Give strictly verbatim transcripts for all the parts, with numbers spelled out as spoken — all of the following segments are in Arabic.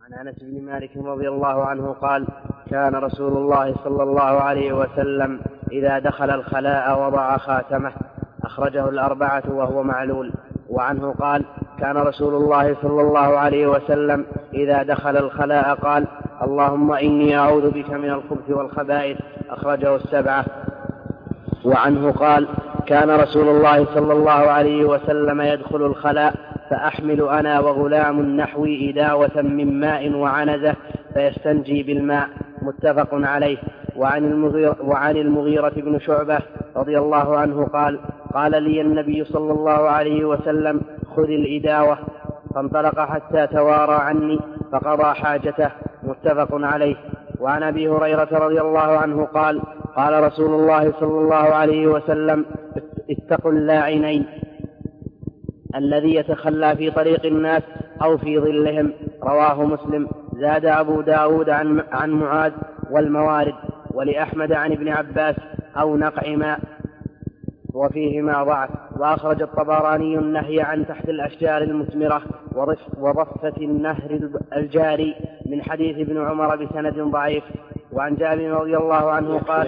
عن أنس بن مالك رضي الله عنه قال: كان رسول الله صلى الله عليه وسلم إذا دخل الخلاء وضع خاتمه، أخرجه الأربعة وهو معلول. وعنه قال: كان رسول الله صلى الله عليه وسلم إذا دخل الخلاء قال: اللهم إني أعوذ بك من الخبث والخبائث، أخرجه السبعة. وعنه قال: كان رسول الله صلى الله عليه وسلم يدخل الخلاء فأحمل أنا وغلام نحوي إداوة من ماء وعنزة فيستنجي بالماء، متفق عليه. وعن المغيرة, وعن المغيرة بن شعبة رضي الله عنه قال: قال لي النبي صلى الله عليه وسلم: خذ الإداوة، فانطلق حتى توارى عني فقضى حاجته، متفق عليه. وعن أبي هريرة رضي الله عنه قال: قال رسول الله صلى الله عليه وسلم: اتقوا اللاعنين، الذي يتخلى في طريق الناس أو في ظلهم، رواه مسلم. زاد أبو داود عن, عن معاذ والموارد، ولأحمد عن ابن عباس أو نقع ماء، وفيهما ضعف. وأخرج الطبراني النهي عن تحت الأشجار المثمرة وضفة النهر الجاري من حديث ابن عمر بسند ضعيف. وعن جابر رضي الله عنه قال: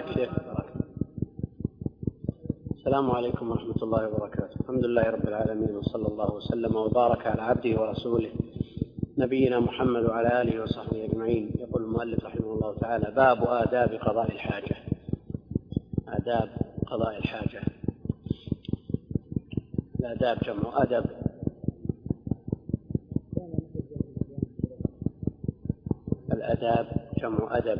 السلام عليكم ورحمة الله وبركاته. الحمد لله رب العالمين، وصلى الله وسلم وبارك على عبده ورسوله نبينا محمد وعلى آله وصحبه أجمعين. يقول المؤلف رحمه الله تعالى: باب آداب قضاء الحاجة. آداب قضاء الحاجة. الآداب جمع أدب. الآداب جمع أدب،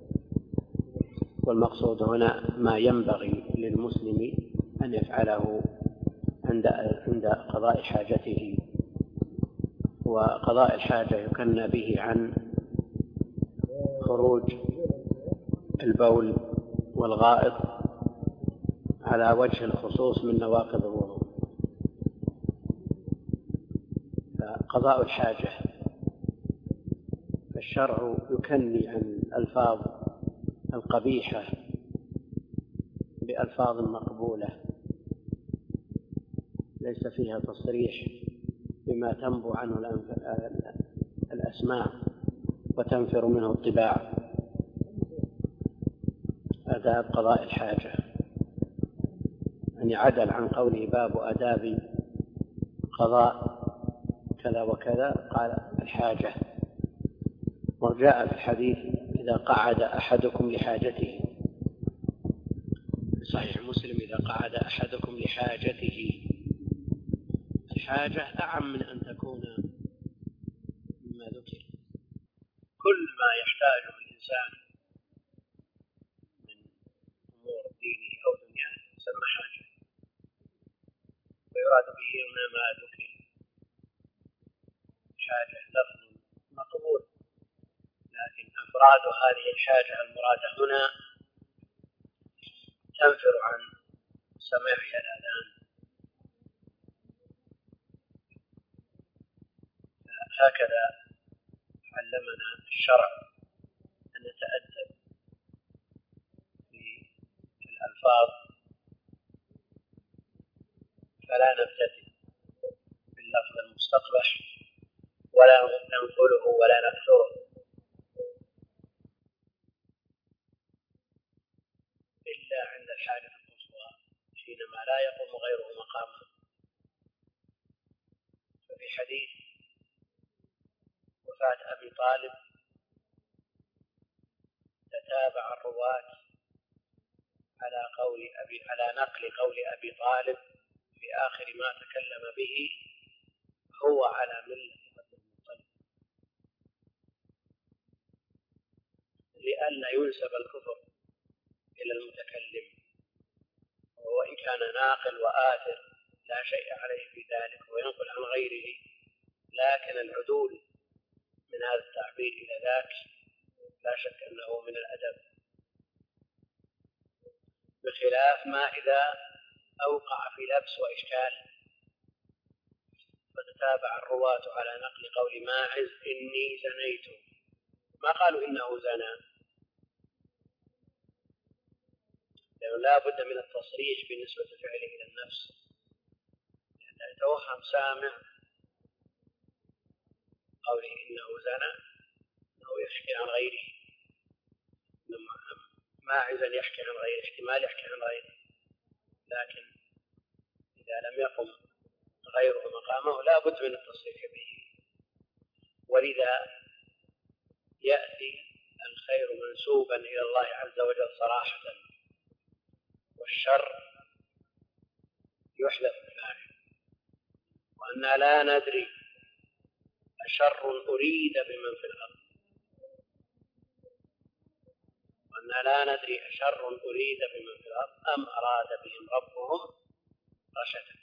والمقصود هنا ما ينبغي للمسلم أن يفعله عند عند قضاء حاجته. وقضاء الحاجة يكنى به عن خروج البول والغائط على وجه الخصوص من نواقض الوضوء. فقضاء الحاجة الشرع يكني عن الألفاظ القبيحة بألفاظ مقبولة ليس فيها تصريح بما تنبو عنه الأسماع وتنفر منه الطباع. آداب قضاء الحاجة أن يعدل عن قوله باب آداب قضاء كذا وكذا، قال الحاجة. وجاء في الحديث: إذا قعد أحدكم لحاجته، صحيح مسلم: إذا قعد أحدكم لحاجته. الحاجة أعم من أن تكون مما ذكر. كل ما يحتاجه الإنسان من أمور دينه أو دنياه يسمى حاجة، ويراد به هنا ما ذكر. حاجة لفظ مقبول، لكن أفراد هذه الحاجة المرادة هنا تنفر عن سماعها الأذان. هكذا علمنا الشرع أن نتأدب في الألفاظ، فلا نبتدئ باللفظ المستقبح ولا ننقله ولا نكثره إلا عند الحاجة القصوى، حينما لا يقوم غيره مقامه. ففي حديث وفاة أبي طالب تتابع الرواة على قول أبي على نقل قول أبي طالب في آخر ما تكلم به: هو على ملة عبد المطلب، لئلا ينسب الكفر إلى المتكلم، وإن كان ناقل وآثر لا شيء عليه في ذلك وينقل عن غيره، لكن العدول من هذا التعبير إلى ذاك لا شك أنه من الأدب، بخلاف ما إذا أوقع في لبس وإشكال. فتتابع الرواة على نقل قول ماعز: إني زنيت، ما قالوا إنه زنى، لأنه لا بد من التصريح بالنسبة فعله إلى النفس، لأن يتوهم سامع قوله إنه زنى يحكي عن غيره، ماعزا يحكي عن غيره، احتمال يحكي عن غيره، لكن إذا لم يقم غيره مقامه لا بد من التصريح به. ولذا يأتي الخير منسوبا إلى الله عز وجل صراحة، والشر يحذف الفاعل. وأننا لا ندري أشر أريد بمن في الأرض، وأننا لا ندري أشر أريد بمن في الأرض أم أراد بهم ربهم رشدا.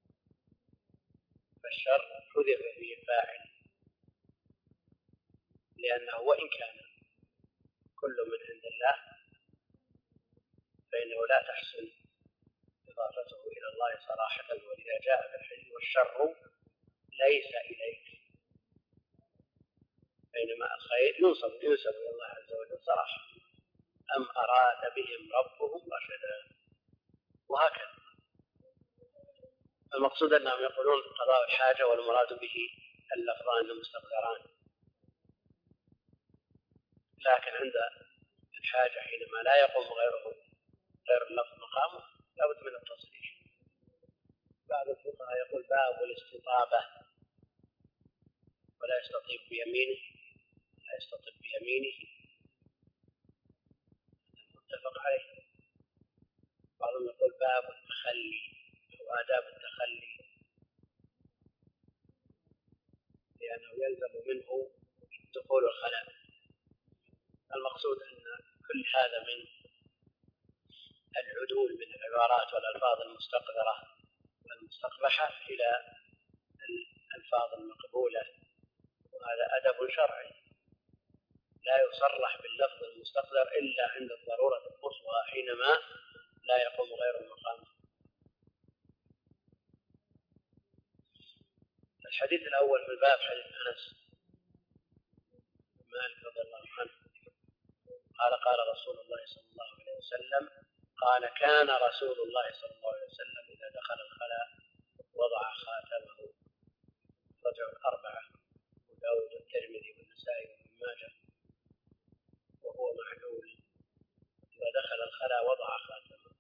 فالشر حذف به الفاعل، لأنه وإن كان كل من عند الله فإنه لا تحسن إضافته إلى الله صراحة. ولذا جاء بالحديث والشر ليس إليك، بينما الخير ينسب ينسب إلى الله عز وجل صراحة. أم أراد بهم ربهم رشدا، وهكذا. المقصود أنهم يقولون قضاء الحاجة والمراد به اللفظان المستقدران، لكن عند الحاجة حينما لا يقوم غيره غير اللفظ مقامه لابد من التصريح. بعض الفقهاء يقول باب الاستطابة، ولا يستطيب بيمينه، لا يستطيب بيمينه متفق عليه. بعضهم يقول باب التخلي أو آداب التخلي، لأنه يلزم منه دخول الخلاء. المقصود أن كل هذا من العدول من العبارات والألفاظ المستقذرة المستقبحة إلى الألفاظ المقبولة، وهذا أدب شرعي لا يصرح باللفظ المستقذر إلا عند الضرورة القصوى حينما لا يقوم غير المقام. الحديث الأول في الباب حديث أنس مالك رضي الله عنه قال قال رسول الله صلى الله عليه وسلم قال كان رسول الله صلى الله عليه وسلم إذا دخل الخلاء وضع خاتمه. رجع الأربعة وداود والترمذي والنسائي وابن ماجه وهو معلول. إذا دخل الخلاء وضع خاتمه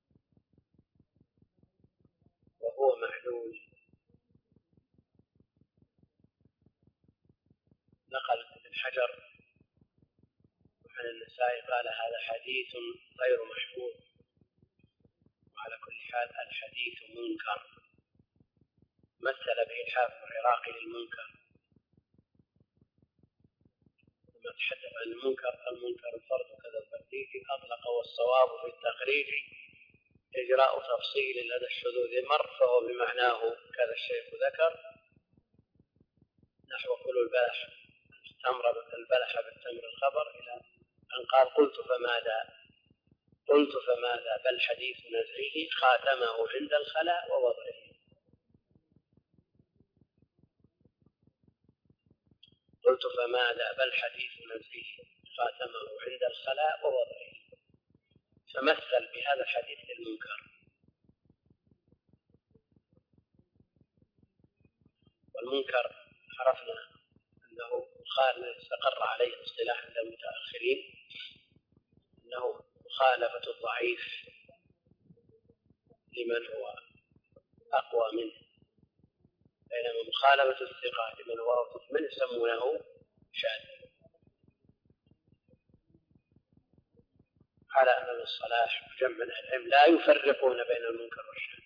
وهو معلول. نقل ابن حجر عن النسائي قال هذا حديث غير محفوظ، وعلى كل حال الحديث منكر. مثل به الحافظ العراقي للمنكر لما تحدث عن المنكر المنكر الفرد وكذا البرديجي أطلق والصواب في التخريج إجراء تفصيل لدى الشذوذ مر فهو بمعناه كذا الشيخ ذكر، نحو كل البلح التمر البلح بالتمر الخبر، إلى أن قال قلت فماذا قلت فماذا بل حديث نزعه خاتمه عند الخلاء ووضعه. قلت فماذا بل حديث نزعه خاتمه عند الخلاء ووضعه. فمثل بهذا الحديث للمنكر. والمنكر عرفنا أنه مخالف استقر عليه الاصطلاح عند المتأخرين أنه مخالفة الضعيف لمن هو أقوى منه، بينما مخالفة الثقة لمن هو أوثق منه يسمونه شاذ. على أن الصلاح وجمع العلم لا يفرقون بين المنكر والشاذ.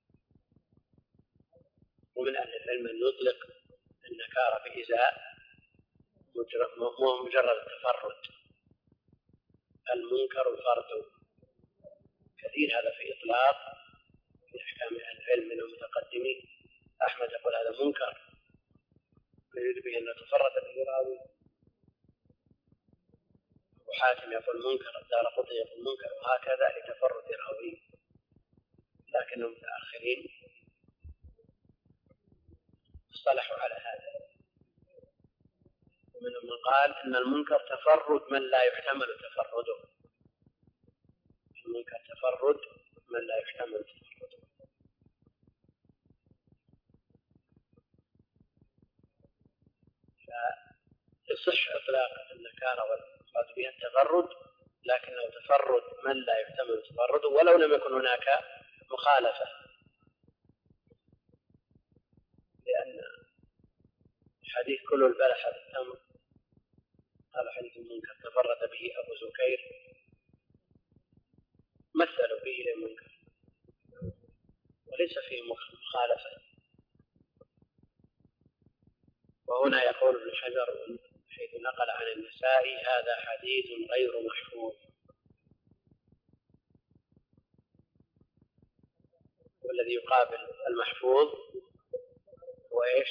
ومن أهل العلم أن يطلق النكارة بإزاء مجرد التفرد. المنكر الفرد كثير هذا في إطلاق في أحكام أهل العلم من المتقدمين. أحمد يقول هذا منكر يريد به أن تفرد به راوي، وحاتم يقول منكر، الدارقطني يقول منكر، وهكذا لتفرد راوي. لكن المتأخرين اصطلحوا على هذا، ومنهم من قال إن المنكر تفرد من لا يحتمل تفرده. المنكر تفرد من لا يحتمل تفرده. يصح إطلاق النكارة والمراد بها التفرد، لكنه تفرد من لا يحتمل تفرده ولو لم يكن هناك مخالفة، لأن حديث كل البلح بالتمر هذا حديث منكر تفرد به أبو زكير، مثلوا به للمنكر وليس فيه مخالفة. وهنا يقول ابن حجر حيث نقل عن النسائي هذا حديث غير محفوظ، والذي يقابل المحفوظ هو ايش؟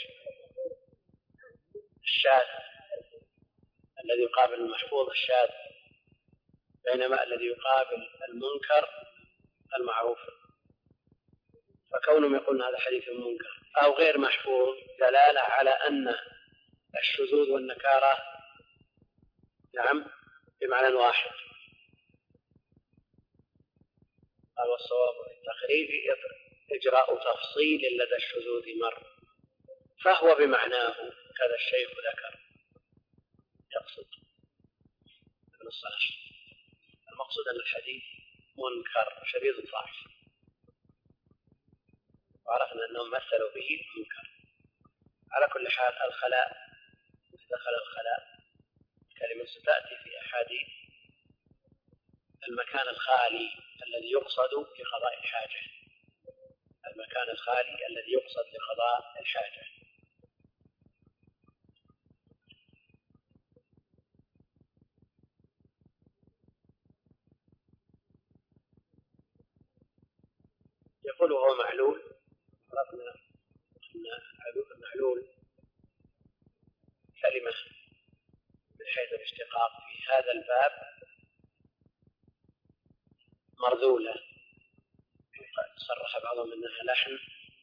الشاذ. الذي يقابل المحفوظ الشاذ، بينما الذي يقابل المنكر المعروف. فكونهم يقولون هذا حديث منكر أو غير محفوظ دلالة على أن الشذوذ والنكارة نعم بمعنى واحد. قال والصواب في التقريب إجراء تفصيل لدى الشذوذ مر، فهو بمعناه كذا الشيخ ذكر. يقصد ابن الصلاح المقصود أن الحديث منكر شديد الضعف، وعرفنا أنهم مثلوا به منكر. على كل حال الخلاء دخل الخلاء كلمة ستأتي في أحاديث المكان الخالي الذي يقصد لقضاء الحاجة، المكان الخالي الذي يقصد لقضاء الحاجة. يقول هو معلول. عرفنا أن المعلول كلمة من حيث الاشتقاق في هذا الباب مرذولة، صرح بعضهم أنها لحن،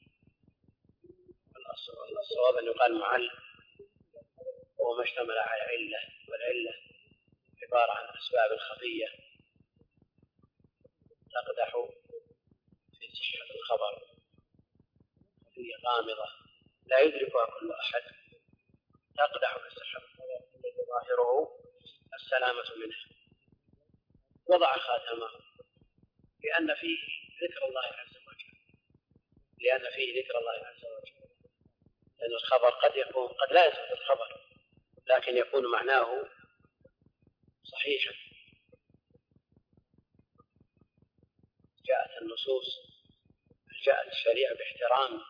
الصواب أن يقال معل، وهو ما اشتمل على علة، والعلة عبارة عن أسباب الخفية تقدح في صحة الخبر، خفية غامضة لا يدركها كل أحد، تقدح في صحة الخبر الذي ظاهره السلامة منه. وضع خاتمه لأن فيه ذكر الله عز وجل، لأن فيه ذكر الله عز وجل، لأن الخبر قد يكون قد لا يثبت الخبر لكن يكون معناه صحيحا. جاءت النصوص، جاءت الشريعة باحترام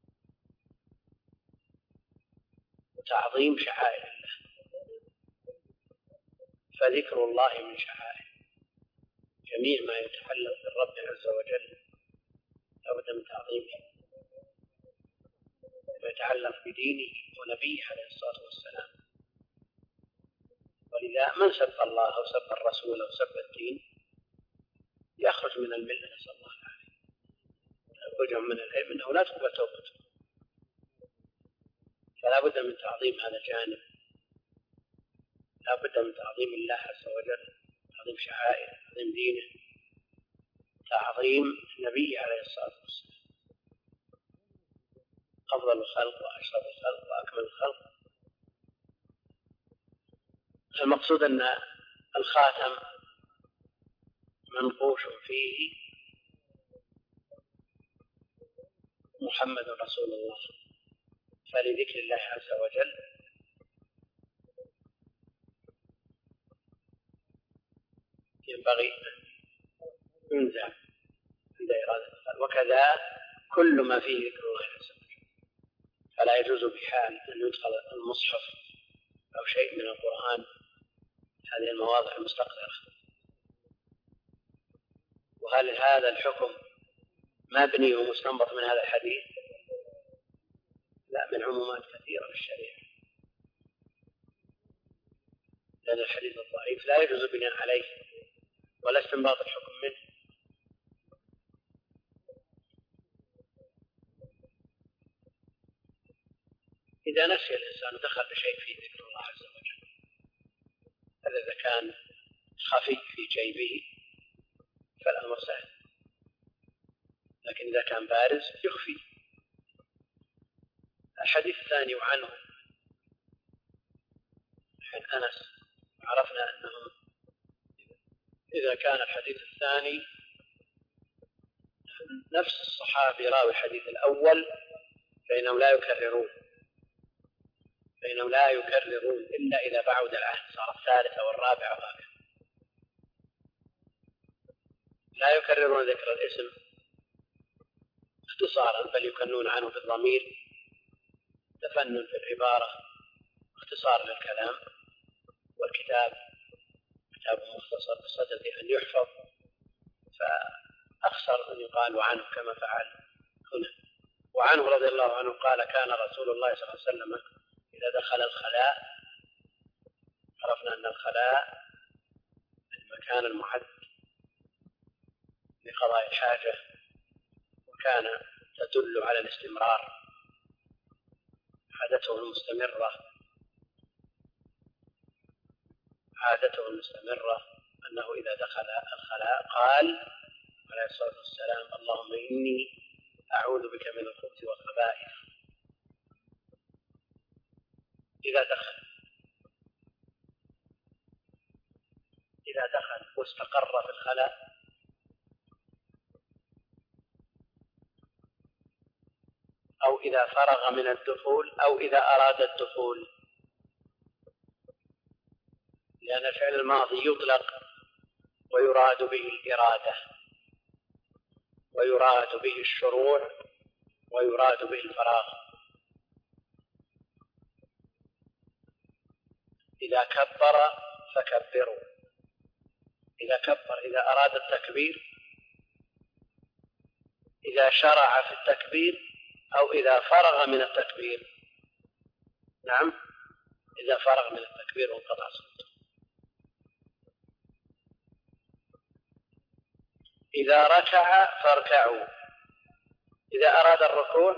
وتعظيم شعائر الله، فذكر الله من شعائر. جميع ما يتعلق بالرب عز وجل لابد من تعظيمه، ويتعلق بدينه ونبيه عليه الصلاة والسلام. ولذا من سب الله أو سب الرسول أو سب الدين يخرج من الملة، نسأل الله العافية. يخرج من العلم أنه لا تقبل توبته، فلا بد من تعظيم هذا الجانب، لا بد من تعظيم الله عز وجل، تعظيم شعائر، تعظيم دينه، تعظيم نبيه عليه الصلاة والسلام، أفضل الخلق وأشرف الخلق وأكمل الخلق. المقصود أن الخاتم منقوش فيه محمد رسول الله، فلذكر الله عز وجل ينبغي أن ينزع عند إرادة القلب، وكذا كل ما فيه ذكر الله عز وجل، فلا يجوز بحال أن يدخل المصحف أو شيء من القرآن هذه المواضع المستقذرة. وهل هذا الحكم مبني ومستنبط من هذا الحديث؟ لا، من عمومات كثيرة في الشريعة، لأن الحديث الضعيف لا يجوز البناء عليه ولا استنباط الحكم منه. إذا نسي الإنسان ودخل بشيء فيه ذكر الله عز وجل، هذا إذا كان خفي في جيبه فالأمر سهل، لكن إذا كان بارز يخفي. الحديث الثاني وعنه عن أنس عرفنا أنهم إذا كان الحديث الثاني نفس الصحابي راوي الحديث الأول فإنهم لا يكررون فإنهم لا يكررون إلا إذا بعد العهد صار الثالث أو الرابع وهكذا. لا يكررون ذكر الاسم اختصارا بل يكنون عنه بالضمير تفنن في العبارة اختصار للكلام. والكتاب كتاب مختصر بصدد أن يحفظ فأخسر أن يقال عنه كما فعل هنا. وعنه رضي الله عنه قال كان رسول الله صلى الله عليه وسلم إذا دخل الخلاء، عرفنا أن الخلاء المكان المعد لقضاء الحاجة وكان تدل على الاستمرار عادته المستمرة عادته المستمرة أنه إذا دخل الخلاء قال عليه الصلاة والسلام اللهم إني أعوذ بك من الخبث والخبائث. إذا دخل إذا دخل واستقر في الخلاء أو إذا فرغ من الدخول أو إذا أراد الدخول، لأن الفعل الماضي يطلق ويراد به الإرادة ويراد به الشروع ويراد به الفراغ. إذا كبر فكبروا، إذا كبر إذا أراد التكبير، إذا شرع في التكبير أو إذا فرغ من التكبير. نعم، إذا فرغ من التكبير وانقطع صوته. إذا ركع فاركعوا، إذا أراد الركوع.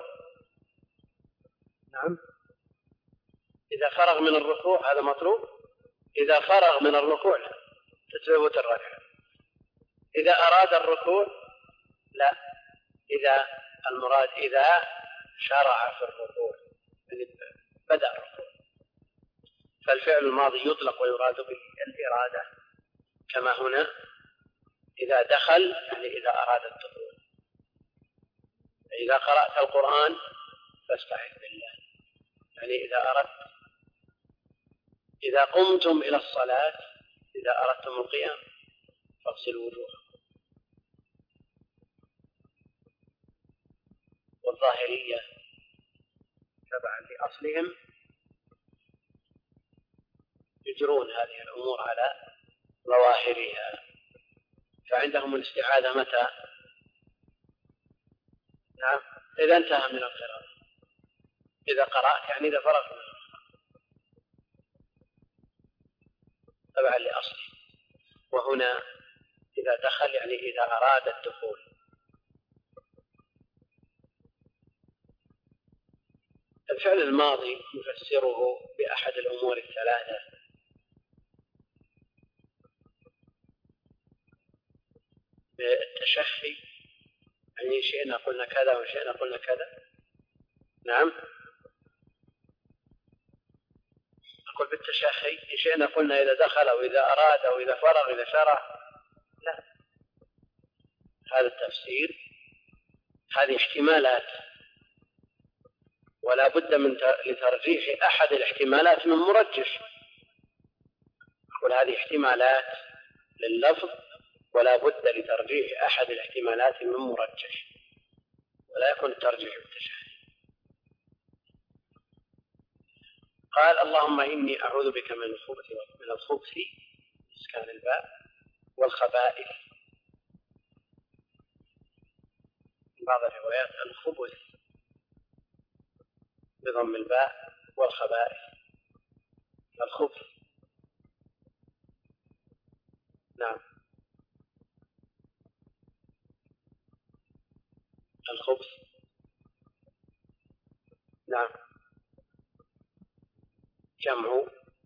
نعم، إذا فرغ من الركوع هذا مطلوب. إذا فرغ من الركوع لا تثبت الركعة. إذا أراد الركوع لا، إذا المراد إذا شرع في الركوع بدأ الركوع. فالفعل الماضي يطلق ويراد به الإرادة كما هنا إذا دخل يعني إذا أراد الدخول. إذا قرأت القرآن فاستعذ بالله يعني إذا أردت. إذا قمتم إلى الصلاة إذا أردتم القيام فاغسلوا وجوهكم. والظاهرية تبعا لأصلهم يجرون هذه الأمور على ظواهرها، فعندهم الاستعاذة متى؟ نعم، إذا انتهى من القراءة. إذا قرأت يعني إذا فرغت من القراءة تبعا لأصله. وهنا إذا دخل يعني إذا أراد الدخول. الفعل الماضي نفسره بأحد الأمور الثلاثة: بالتشهي يعني شئنا قلنا كذا وشئنا قلنا كذا. نعم، أقول بالتشهي إن شئنا قلنا إذا دخل أو إذا أراد أو إذا فرغ إذا شرع. لا، هذا التفسير هذه احتمالات ولا بد من لترجيح أحد الاحتمالات من مرجح. أقول هذه احتمالات لللفظ ولا بد لترجيح أحد الاحتمالات من مرجح ولا يكون الترجيح بالتشهي. قال اللهم إني أعوذ بك من الخبث من الخبث إسكان الباء والخبائث. بعض الروايات الخبث بضم الباء والخبائث. الخبث نعم، الخبث نعم جمع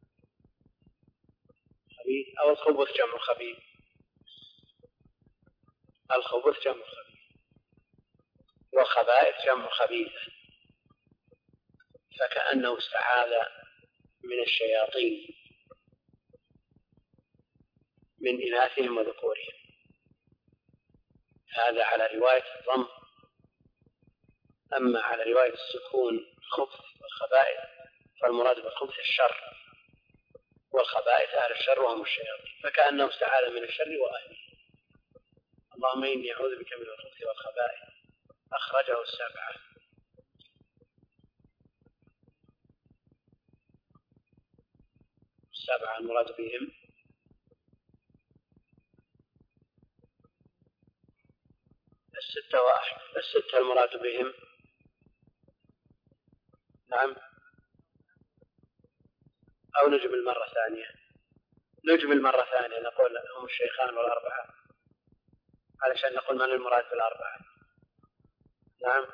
خبيث أو الخبث جمع خبيث. الخبث جمع خبيث والخبائث جمع خبيثة، فكأنه استعاذ من الشياطين من إناثهم وذكورهم. هذا على رواية الضم. أما على رواية السكون خبث والخبائث فالمراد بالخبث الشر، والخبائث أهل الشر وهم الشياطين، فكأنه استعاذ من الشر وأهله. اللهم إني أعوذ بك من الخبث والخبائث. أخرجه السبعة. السبعة المراد بهم الستة وأحد. الستة المراد بهم نعم، أو نجمل مرة ثانية. نجمل مرة ثانية نقول هم الشيخان والأربعة علشان نقول من المراد بالأربعة. نعم،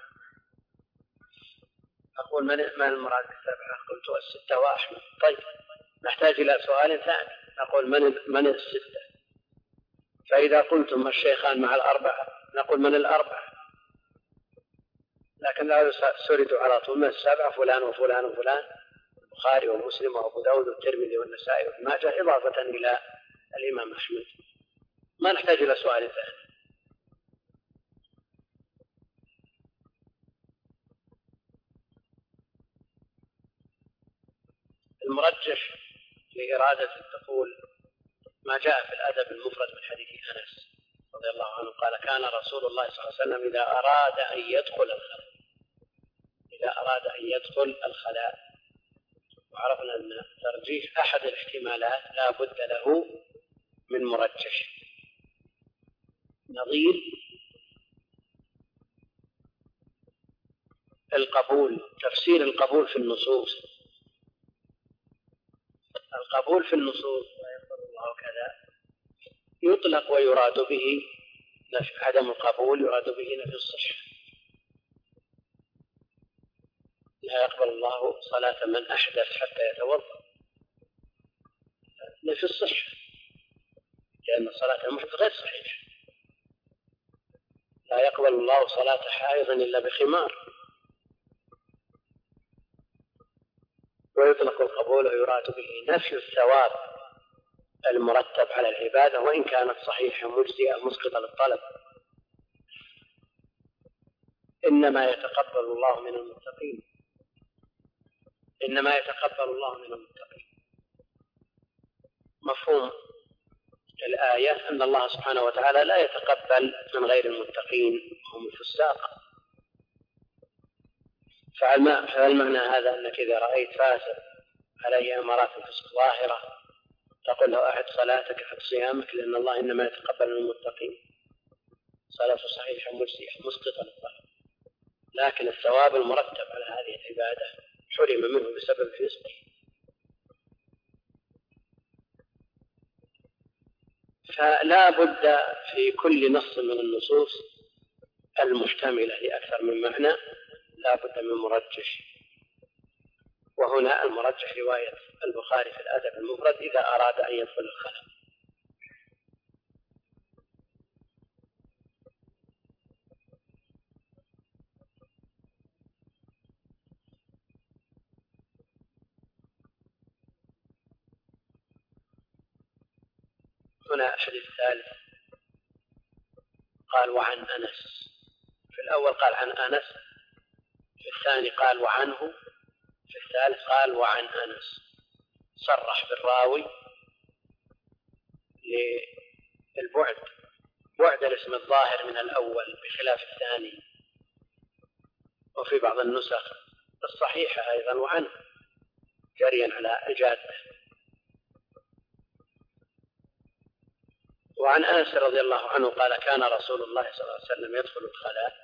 أقول من من المراد بالسبعة؟ قلت الستة وأحمد. طيب نحتاج إلى سؤال ثاني، نقول من من الستة؟ فإذا قلتم الشيخان مع الأربعة نقول من الأربعة، لكن لا سردوا على طول من السبعة فلان وفلان وفلان، البخاري ومسلم وأبو داود والترمذي والنسائي وابن ماجه، إضافة إلى الإمام أحمد. ما نحتاج إلى سؤال ثاني. المرجح لإرادة تقول ما جاء في الأدب المفرد من حديث أنس رضي الله عنه قال كان رسول الله صلى الله عليه وسلم إذا أراد أن يدخل الخلاء إذا أراد أن يدخل الخلاء وعرفنا أن ترجيح أحد الاحتمالات لا بد له من مرجح، نظير القبول. تفسير القبول في النصوص، القبول في النصوص ويقول الله كذا يطلق ويراد به نفي، عدم القبول يراد به نفي الصحة. لا يقبل الله صلاة من أحدث حتى يتوضأ، نفي الصحة، لأن صلاة المحدث غير صحيحة. لا يقبل الله صلاة حائض إلا بخمار. ويطلق القبول ويراد به نفي الثواب المرتب على العبادة وإن كانت صحيحة مجزئة مسقطة للطلب. إنما يتقبل الله من المتقين، إنما يتقبل الله من المتقين. مفهوم الآية أن الله سبحانه وتعالى لا يتقبل من غير المتقين هم الفساق. فالمعنى هذا أنك إذا رأيت فاسق عليه أمارات الفسق ظاهرة تقول له أعد صلاتك أعد صيامك، لأن الله إنما يتقبل من المتقين. صلاة صحيحة مجزئة مسقطة للطلب، لكن الثواب المرتب على هذه العبادة حرم منه بسبب فسقه. فلا بد في كل نص من النصوص المحتملة لأكثر من معنى لا بد من مرجح، وهنا المرجح رواية البخاري في الأدب المفرد إذا أراد أن يدخل الخلاء. هنا الحديث الثالث قال وعن أنس. في الأول قال عن أنس، في الثاني قال وعنه، في الثالث قال وعن أنس. صرح بالراوي للبعد، بعد الاسم الظاهر من الأول بخلاف الثاني. وفي بعض النسخ الصحيحة أيضا وعنه جريا على الجادة. وعن أنس رضي الله عنه قال كان رسول الله صلى الله عليه وسلم يدخل الخلاء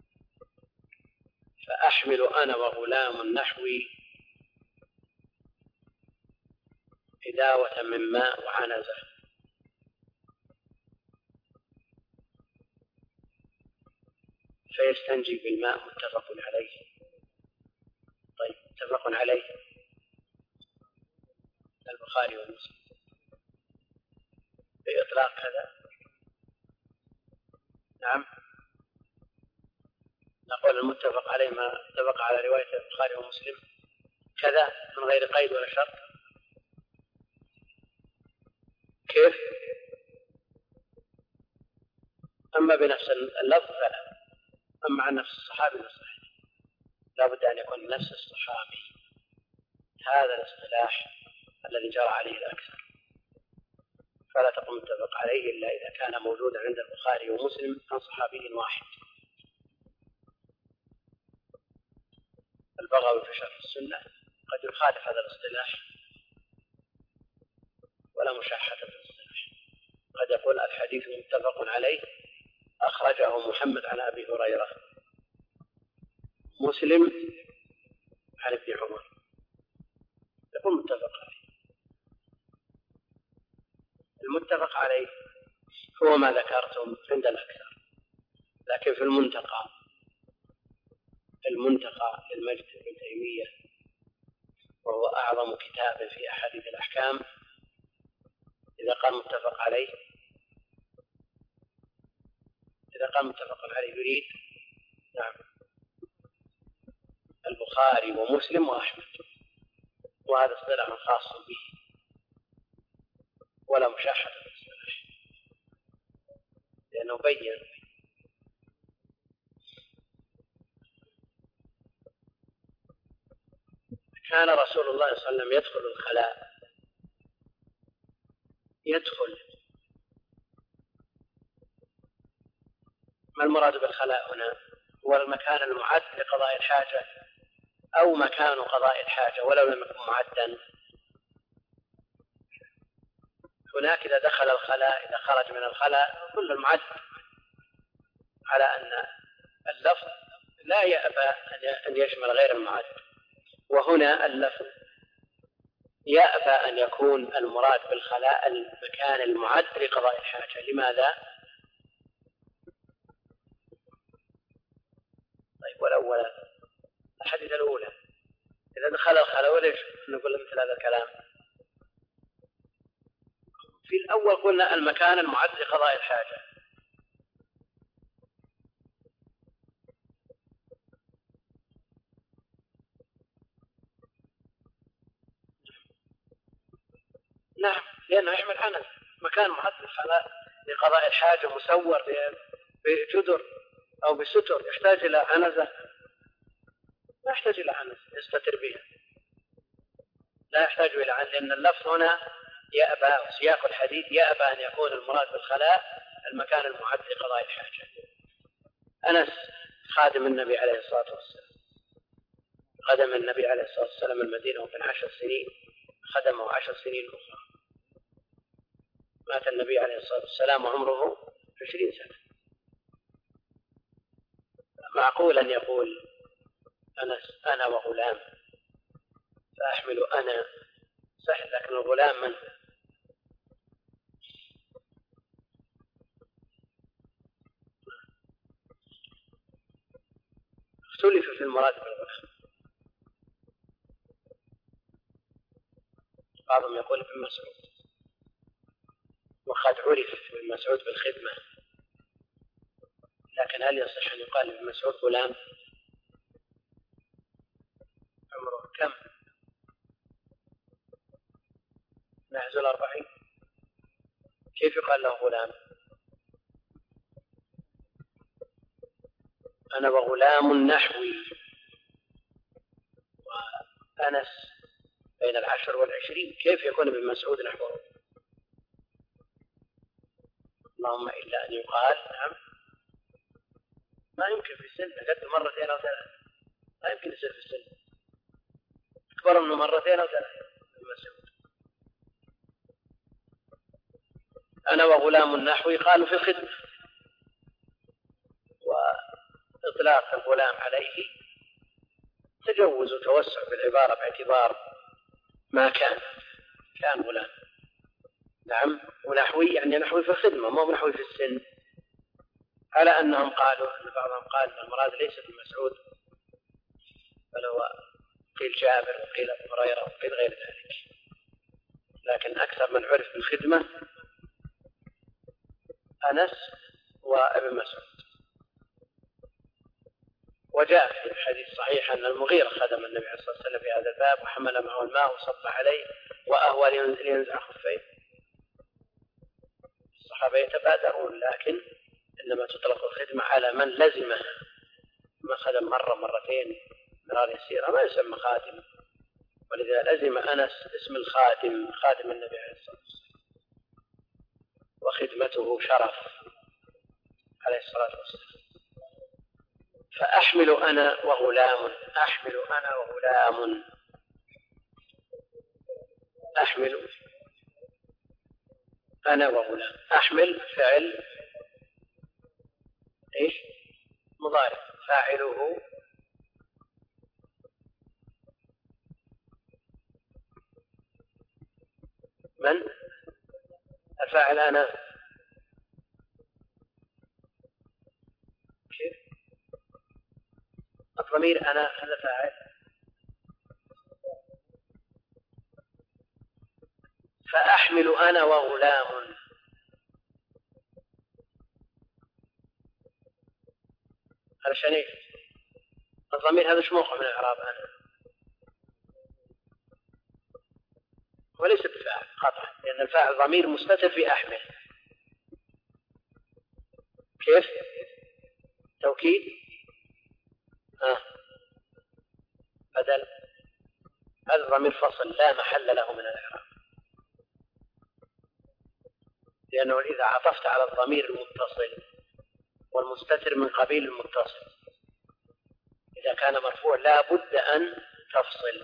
فأحمل أنا وغلام نحوي إداوة من ماء وعنزة فيستنجي بالماء. متفق عليه. طيب متفق عليه البخاري ومسلم بإطلاق كذا. نعم، نقول المتفق عليه ما اتفق على رواية البخاري ومسلم كذا من غير قيد ولا شرط. كيف؟ أما بنفس اللفظ فلا. أما عن نفس الصحابي فصحيح، لا بد أن يكون نفس الصحابي. هذا الاصطلاح الذي جرى عليه الأكثر، فلا تقوم متفق عليه إلا إذا كان موجودا عند البخاري ومسلم عن صحابي واحد. البغوي في شرح السنة قد يخالف هذا الاصطلاح ولا مشاحة في الاصطلاح، قد يقول الحديث متفق عليه أخرجه محمد عن أبي هريرة، مسلم عن ابن عمر، يقول متفق عليه. المتفق عليه هو ما ذكرتم عند الأكثر، لكن في المنتقى المنتقى للمجد بن تيمية، وهو أعظم كتاب في أحاديث الأحكام، إذا قال متفق عليه إذا قال متفق عليه يريد نعم البخاري ومسلم وأحمد، وهذا اصطلاح خاص به ولا مشاحة في الاصطلاح، لأنه بين كان رسول الله صلى الله عليه وسلم يدخل الخلاء، يدخل ما المراد بالخلاء هنا؟ هو المكان المعد لقضاء الحاجة أو مكان قضاء الحاجة ولو لم يكن معدا. هناك إذا دخل الخلاء إذا خرج من الخلاء كل المعد، على أن اللفظ لا يأبى أن يشمل غير المعد، وهنا اللفظ يأبى أن يكون المراد بالخلاء المكان المعد لقضاء الحاجة. لماذا؟ طيب والأول الحديث الأولى إذا دخل الخلاء وليش نقول مثل هذا الكلام؟ في الأول قلنا المكان المعد لقضاء الحاجة، نعم لأنه يحمل عنز، مكان معد لقضاء الحاجة مسور بجدر أو بستر يحتاج إلى عنزة؟ لا يحتاج إلى عنز يستتر بها، لا يحتاج إلى عنز، لأن اللفظ هنا يأبى وسياق الحديث يأبى أن يكون المراد بالخلاء المكان المعد لقضاء الحاجة. أنس خادم النبي عليه الصلاة والسلام، قدم النبي عليه الصلاة والسلام المدينة وكان عشر سنين، خدمه عشر سنين أخرى، مات النبي عليه الصلاة والسلام وعمره عشرين سنة. معقول أن يقول أنس أنا وغلام فأحمل أنا سهل، لكن الغلام من؟ اختلف في المراد بالغلام، بعضهم يقول ابن مسعود، وقد عرف ابن مسعود بالخدمة، لكن هل يصح أن يقال ابن مسعود غلام؟ عمره كم؟ نحز الأربعين، كيف يقال له غلام؟ أنا وغلام نحوي، وأنس بين العشر والعشرين، كيف يكون ابن مسعود نحوه؟ اللهم إلا أن يقال نعم ما يمكن في السن قد مرتين أو ثلاث، لا يمكن يصير في السن أكبر منه مرتين أو ثلاث. أنا وغلام نحوي قالوا في الخدمة، وإطلاق الغلام عليه تجوز وتوسع في العبارة باعتبار ما كان كان غلام. نعم، ونحوي يعني نحوي في الخدمة مو نحوي في السن، على أنهم قالوا أن بعضهم قال أن المراد ليس ابن مسعود بل هو قيل جابر وقيل ابن هريرة وقيل غير ذلك، لكن أكثر من عرف بالخدمة أنس وابن مسعود. وجاء في الحديث صحيح أن المغيرة خدم النبي عليه الصلاة والسلام في هذا الباب وحمل معه الماء وصب عليه وأهوى لينزع خفيه. الصحابة يتبادرون، لكن إنما تطلق الخدمة على من لزمها، ما خدم مرة مرتين مرار يسيرة ما يسمى خادم. ولذا لزم أنس اسم الخادم، خادم النبي عليه الصلاة والسلام، وخدمته شرف عليه الصلاة والسلام. فأحمل أنا وغلام، أحمل أنا وغلام، أحمل أنا وغلام. أحمل فعل إيش؟ مضارع، فاعله من؟ الفاعل أنا. كيف؟ الضمير أنا هذا فاعل، فأحمل أنا وغلام. علشان إيش؟ الضمير هذا ايش موقع من الإعراب؟ أنا وليس بفاعل قطعا، لأن الفاعل ضمير مستتر في أحمل. كيف؟ توكيد آه. بدل، هذا الضمير فصل لا محل له من الإعراب، لأنه إذا عطفت على الضمير المتصل والمستتر من قبيل المتصل، إذا كان مرفوع لا بد أن تفصل.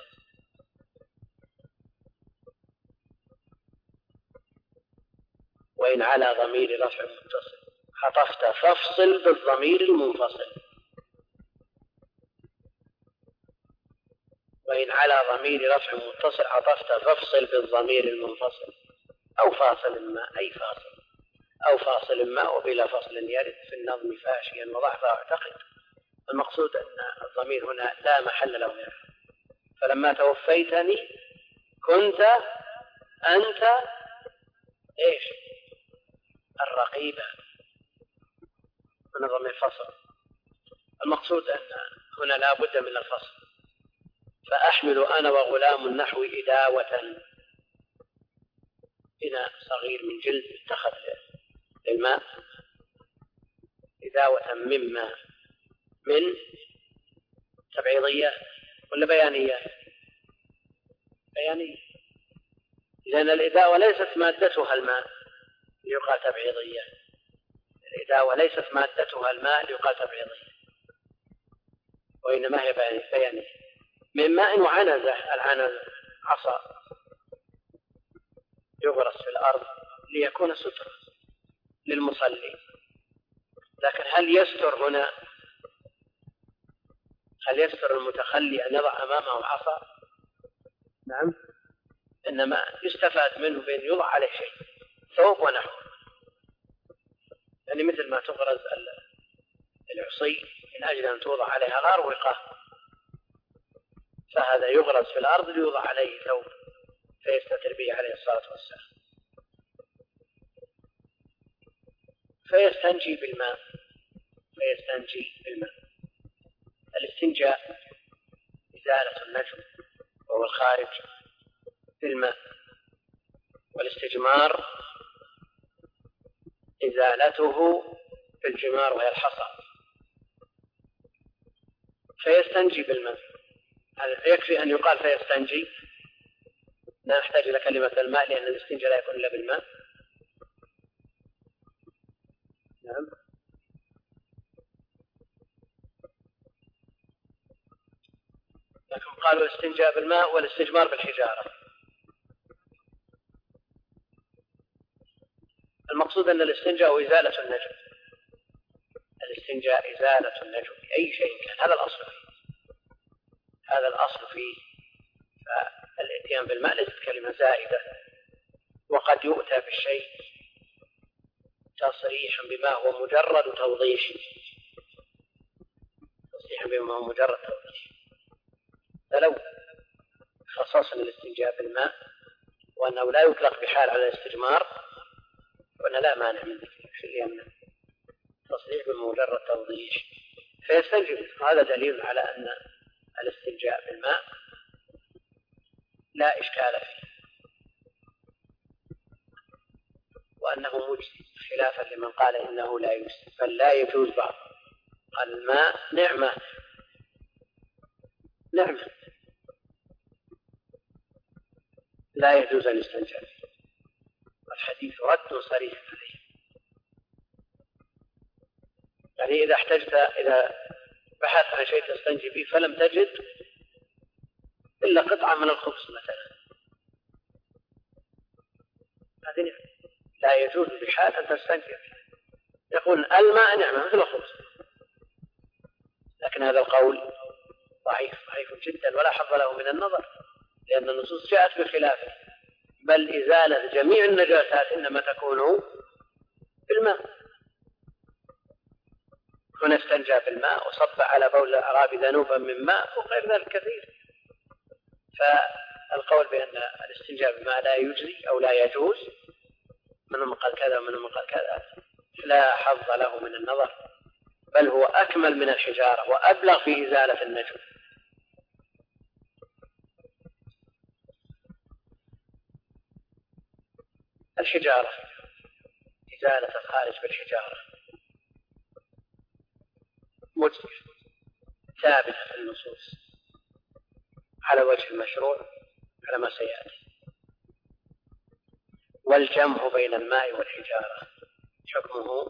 وإن على ضمير رفع متصل عطفت فافصل بالضمير المنفصل، وإن على ضمير رفع متصل عطفت فافصل بالضمير المنفصل، أو فاصل ما، أي فاصل، أو فاصل ما وبلا فصل يرد في النظم فاشيا وضعفا أعتقد. المقصود أن الضمير هنا لا محل له منه. فلما توفيتني كنت أنت إيش؟ الرقيبة، من ضمير الفصل. المقصود أن هنا لا بد من الفصل. فأحمل أنا وغلام النحو إداوة، إناء صغير من جلد اتخذ للماء، إداوة مما، من تبعيضية ولا بيانية؟ بيانية، لأن الإداوة ليست مادتها الماء ليقال تبعيضية. الإداوة ليست مادتها الماء ليقال تبعيضية، وإنما هي بيانية. من ماء وعنزة، العنزة عصا يغرس في الأرض ليكون سترا للمصلي. لكن هل يستر هنا؟ هل يستر المتخلي أن يضع أمامه عصا؟ نعم، إنما يستفاد منه بأن يوضع عليه شيء، ثوب ونحو، يعني مثل ما تغرز العصي من أجل أن توضع عليها غاروقة، فهذا يغرز في الأرض ليوضع عليه ثوب فيستتر به عليه الصلاة والسلام. فيستنجي بالماء، فيستنجي بالماء. الاستنجاء إزالة النجم وهو الخارج بالماء، والاستجمار إزالته بالجمار وهي الحصى. فيستنجي بالماء، يكفي أن يقال فيستنجي، لا نحتاج إلى كلمة الماء، لأن الاستنجاء لا يكون إلا بالماء. نعم. لكن قالوا الاستنجاء بالماء والاستجمار بالحجارة. المقصود أن الاستنجاء إزالة النجم، الاستنجاء إزالة النجم بأي شيء كان، هذا الأصل فيه، هذا الأصل فيه. فالإتيان بالماء ليست كلمة زائدة، وقد يؤتى بالشيء تصريحا بما هو مجرد توضيح، تصريحا بما هو مجرد توضيح. فلو خصصنا الاستنجاء بالماء وأنه لا يطلق بحال على الاستجمار، وأن لا مانع من ذلك في اليمن، تصريح بمجرد توضيح فيستنجب. هذا دليل على أن الاستنجاء بالماء لا إشكال فيه. وأنه مجزي، خلافا لمن قال إنه لا يجزي بل لا يجوز بعض. قال الماء نعمة نعمة لا يجوز أن يستنجى فيه. الحديث رد صريح عليه. يعني إذا احتجت إذا بحثت عن شيء تستنجي به فلم تجد إلا قطعة من الخبز مثلا، هذه لا يجوز بحال أن تستنجي به. يقول الماء نعمة مثل الخبز، لكن هذا القول ضعيف ضعيف جدا ولا حظ له من النظر، لأن النصوص جاءت بخلافه. بل إزالة جميع النجاسات إنما تكون بالماء. هنا استنجى بالماء وصب على بول الأعراب ذنوبا من ماء وغير ذلك كثير. فالقول بأن الاستنجاء بالماء لا يجزي أو لا يجوز، منهم قال كذا ومنهم قال كذا، لا حظ له من النظر، بل هو أكمل من الحجارة وأبلغ في إزالة النجم. الحجارة، إزالة الخارج بالحجارة مجزئة ثابتة في النصوص على وجه المشروع على ما سيأتي. والجمع بين الماء والحجارة حكمه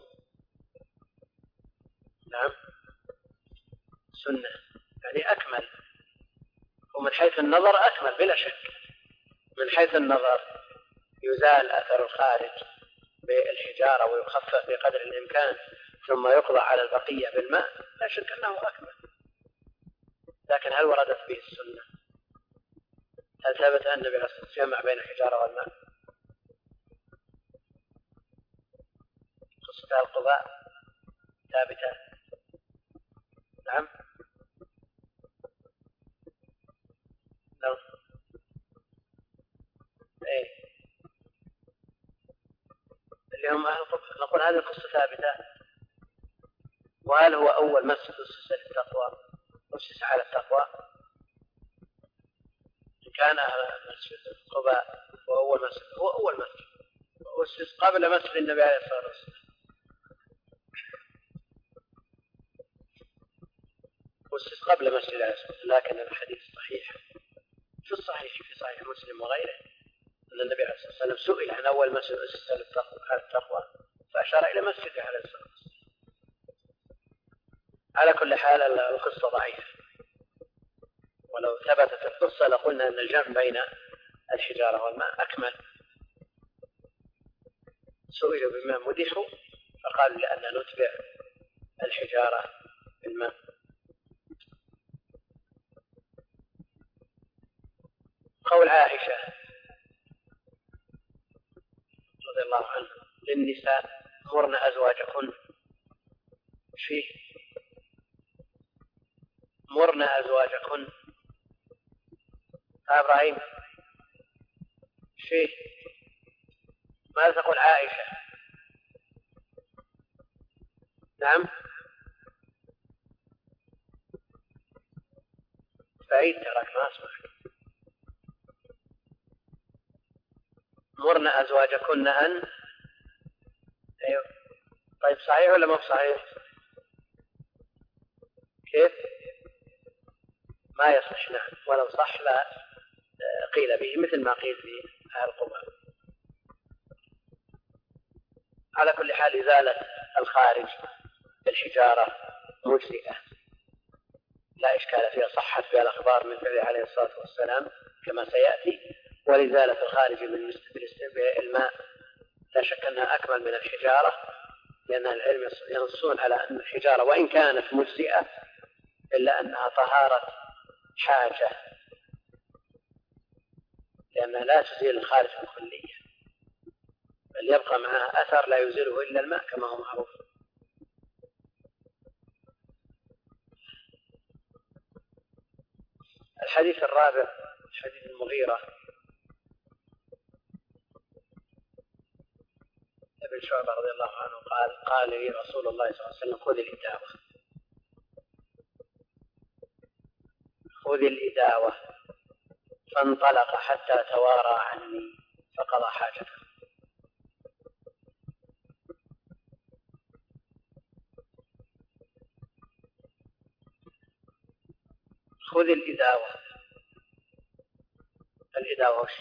نعم سنة، يعني أكمل، ومن حيث النظر أكمل بلا شك. من حيث النظر يزال أثر الخارج بالحجارة ويخفف بقدر الإمكان ثم يقضى على البقية بالماء، لا شك أنه أكمل. لكن هل وردت به السنة؟ هل ثبت أن النبي عليه الصلاة والسلام جمع بين الحجارة والماء؟ قصة القضاء ثابتة نعم نعم ايه اللي هم أهل القبة. نقول هذه القصة ثابتة. وهل هو أول مسجد أسس للتقوى أسس على التقوى؟ إن كان مسجد قباء هو أول مسجد، هو أول مسجد أسس قبل مسجد النبي عليه الصلاة والسلام، أسس قبل مسجد عليه الصلاة والسلام. لكن الحديث صحيح في الصحيح في صحيح مسلم وغيره أن النبي عليه الصلاة والسلام سئل عن أول مسجد أسس للتقوى فأشار إلى مسجد عليه الصلاة والسلام. على كل حال القصة ضعيفة، ولو ثبتت القصة لقلنا أن الجمع بين الحجارة والماء أكمل. سئلوا بما مدحوا فقالوا لأن نتبع الحجارة بالماء. قول عائشة رضي الله عنها للنساء مرن أزواجكن فيه مرن أزواجكن إبراهيم فيه ماذا تقول عائشة؟ نعم بعيد تراك ما أسمعك. مرن أزواجكن أن أيوه طيب صحيح ولا ما صحيح؟ كيف؟ ما يصح. نعم ولو صح لا قيل به مثل ما قيل في أهل القبة. على كل حال إزالة الخارج بالحجارة مجزئة لا إشكال فيها، صحت فيها الأخبار من فعله عليه الصلاة والسلام كما سيأتي. ولإزالة الخارج بالماء لا شك أنها أكمل من الحجارة، لأن العلم ينصون على أن الحجارة وإن كانت مجزئة إلا أنها طهارة حاجة، لأنها لا تزيل الخارج بالكلية بل يبقى معها أثر لا يزيله إلا الماء كما هو معروف. الحديث الرابع حديث المغيرة ابن شعبة رضي الله عنه قال قال لي رسول الله صلى الله عليه وسلم خذ الإداوة خذ الإداوة فانطلق حتى توارى عني فقضى حاجته. خذ الإداوة. الإداوة وش؟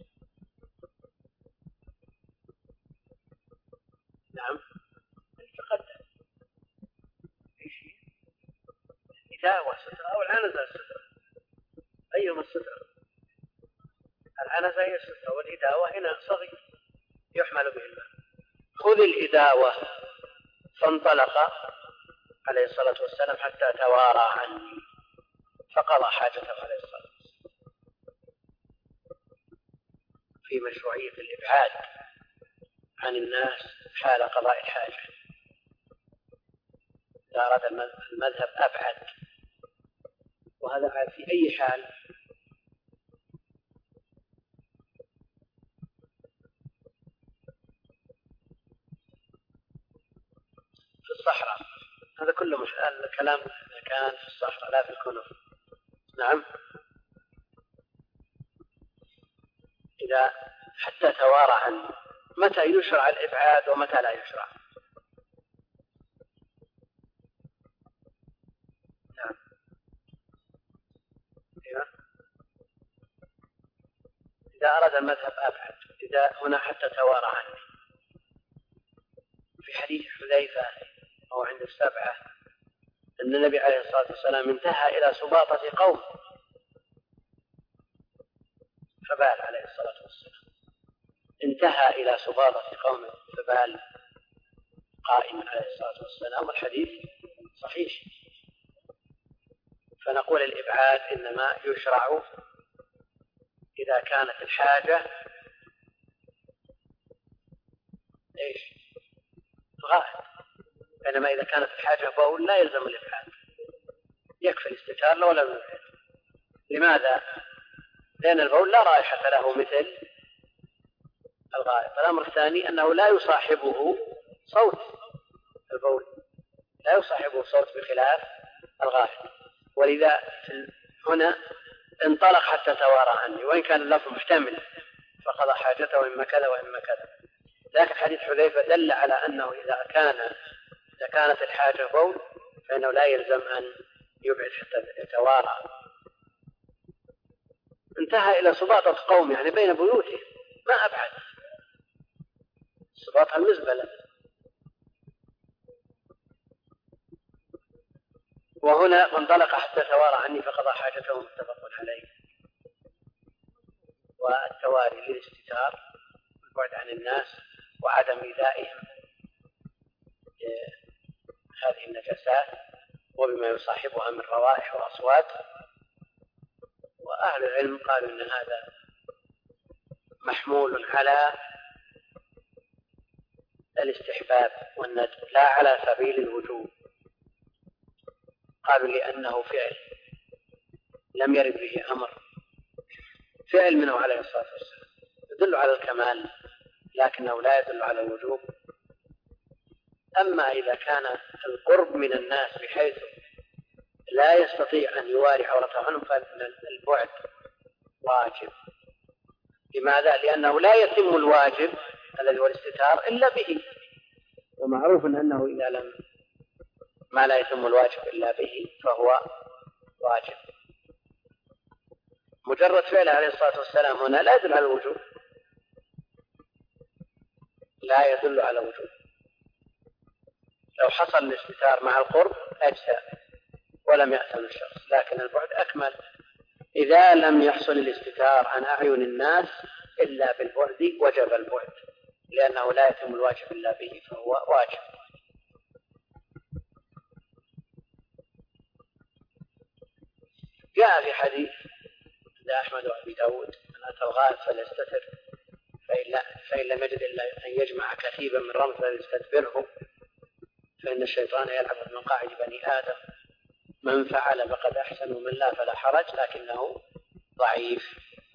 نعم تقدم. إيش الإداوة؟ سترة أو العنزة السترة؟ أيهما السترة؟ العنزة هي السترة، والإداوة هنا صغير يحمل به الماء. خذ الإداوة. فانطلق عليه الصلاة والسلام حتى توارى عني فقضى حاجته عليه الصلاة والسلام. في مشروعية الإبعاد عن الناس حال قضاء الحاجة. إذا أراد المذهب أبعد، وهذا في أي حال. في الصحراء، هذا كله مش الكلام كان في الصحراء لا في الكنف. نعم. إذا حتى توارى عني، متى يشرع الإبعاد ومتى لا يشرع؟ نعم. إذا أراد المذهب أبعد، إذا هنا حتى توارى عني. في حديث حذيفة أو عند السبعة أن النبي عليه الصلاة والسلام انتهى إلى سباطة قوم فبال عليه الصلاة والسلام. انتهى إلى سباطة قوم فبال قائم عليه الصلاة والسلام، والحديث صحيح. فنقول الإبعاد إنما يشرع إذا كانت الحاجة إيش؟ غائب. بينما إذا كانت الحاجة بول لا يلزم الإبعاد، يكفي الاستتار له ولا الإبعاد. لماذا؟ لأن البول لا رائحة له مثل الغائب. الأمر الثاني أنه لا يصاحبه صوت. البول لا يصاحبه صوت بخلاف الغائب. ولذا هنا انطلق حتى توارى عني، وإن كان اللفظ محتمل فقضى حاجته وإما كذا وإما كذا. لكن حديث حذيفة دل على أنه إذا كان إذا كانت الحاجة بول فإنه لا يلزم أن يبعد حتى يتوارى. انتهى إلى سباطة قوم، يعني بين بيوته، ما أبعد. سباطة المزبلة. وهنا انطلق حتى توارى عني فقضى حاجته متفق عليه. والتواري للاستتار والبعد عن الناس وعدم إيذائهم هذه النجاسات وبما يصاحبها من روائح وأصوات. وأهل العلم قالوا إن هذا محمول على الاستحباب والندب لا على سبيل الوجوب. قالوا لأنه فعل لم يرد به أمر، فعل منه عليه الصلاة والسلام يدل على الكمال لكنه لا يدل على الوجوب. أما إذا كان القرب من الناس بحيث لا يستطيع أن يواري عورته عنهم فإن البعد واجب. لماذا؟ لأنه لا يتم الواجب الذي هو الاستتار إلا به، ومعروف أنه إذا لم ما لا يتم الواجب إلا به فهو واجب. مجرد فعله عليه الصلاة والسلام هنا لا يدل على الوجوب، لا يدل على الوجوب. لو حصل الاستتار مع القرب أجزاء ولم يأثم الشخص، لكن البعد أكمل. إذا لم يحصل الاستتار عن أعين الناس إلا بالبعد وجب البعد، لأنه لا يتم الواجب إلا به فهو واجب. جاء في حديث عند أحمد وأبي داود من أتى الغائب فليستتر فإن, فإن لم يجد إلا أن يجمع كثيبا من رمل فليستدبره فإن الشيطان يلعب من مقاعد بني آدم، من فعل فقد أحسن ومن لا فلا حرج، لكنه ضعيف.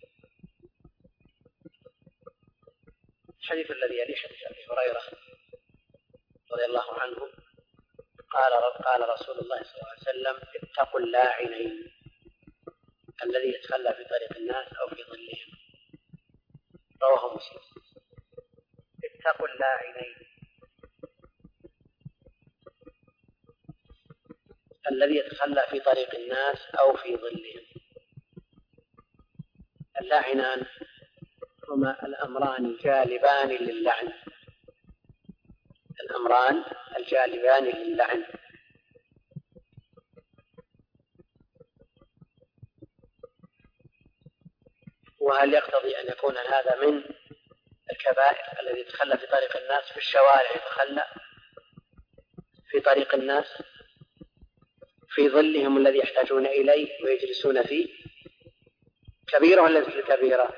الحديث الذي يلي حديث أبي هريرة رضي الله عنه قال قال رسول الله صلى الله عليه وسلم: اتقوا اللاعنين الذي يتخلى في طريق الناس أو في ظلهم. رواه مسلم. اتقوا اللاعنين. الذي يتخلى في طريق الناس أو في ظلهم. اللاعنان هما الأمران الجالبان للعن، الأمران الجالبان للعن. وهل يقتضي أن يكون هذا من الكبائر الذي يتخلى في طريق الناس في الشوارع، يتخلى في طريق الناس في ظلهم الذي يحتاجون إليه ويجلسون فيه، كبيرة ولا ليست كبيرة؟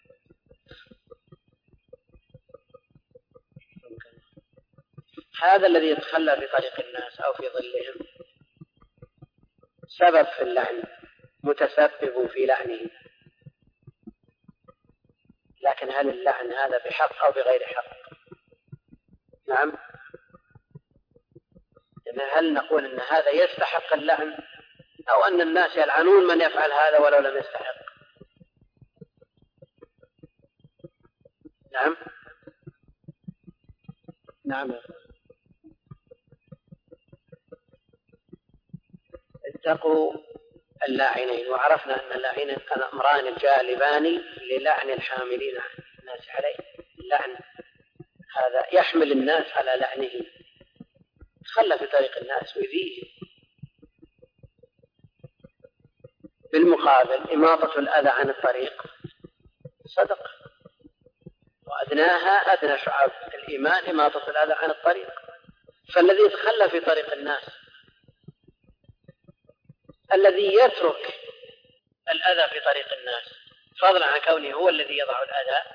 هذا الذي يتخلى في طريق الناس أو في ظلهم سبب في اللعن، متسبب في لعنه، لكن هل اللعن هذا بحق أو بغير حق؟ نعم، هل نقول أن هذا يستحق اللعن أو أن الناس يلعنون من يفعل هذا ولو لم يستحق؟ نعم نعم. اتقوا اللاعنين. وعرفنا أن اللاعنين الأمران الجالبان للعن الحاملين الناس عليه. اللعن هذا يحمل الناس على لعنه، خلى في طريق الناس ويذيه. بالمقابل إماطة الأذى عن الطريق صدق، وأدناها أدنى شعب الإيمان إماطة الأذى عن الطريق. فالذي يتخلى في طريق الناس، الذي يترك الأذى في طريق الناس فضلا عن كونه هو الذي يضع الأذى،